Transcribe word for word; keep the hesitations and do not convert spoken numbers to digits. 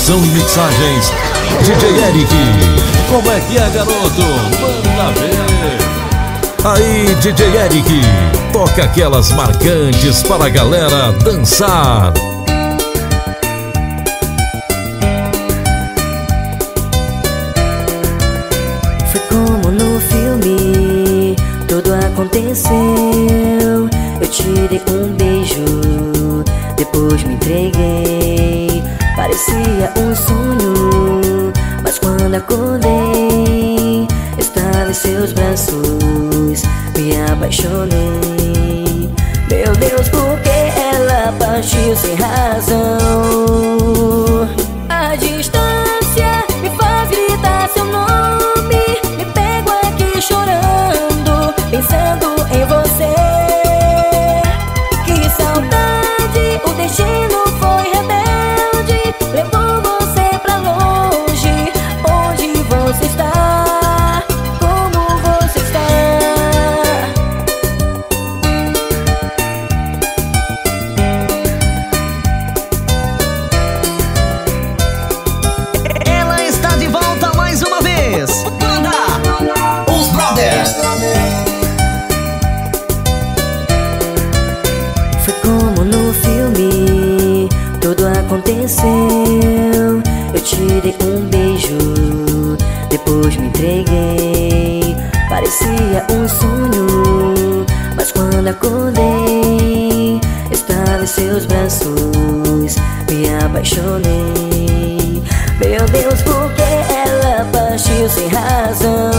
Produção e mixagens, D J Eric. Como é que é, garoto? Manda ver. Aí, D J Eric, toca aquelas marcantes para a galera dançar. Foi como no filme, tudo aconteceu. Eu te dei um beijo, depois me entreguei. Parecia um sonho, mas quando acordei, estava em seus braços, me apaixonei. Meu Deus, por que ela partiu sem razão? A distância me faz gritar seu nome. Me pego aqui chorando, pensando em você. Que saudade, o destino foi rebelde, levou você pra longe. Onde você está? Como você está? Ela está de volta mais uma vez. Banda Os Brothers. Foi como no filme, tudo aconteceu. Eu te dei um beijo, depois me entreguei. Parecia um sonho, mas quando acordei, estava em seus braços, me apaixonei. Meu Deus, por que ela partiu sem razão?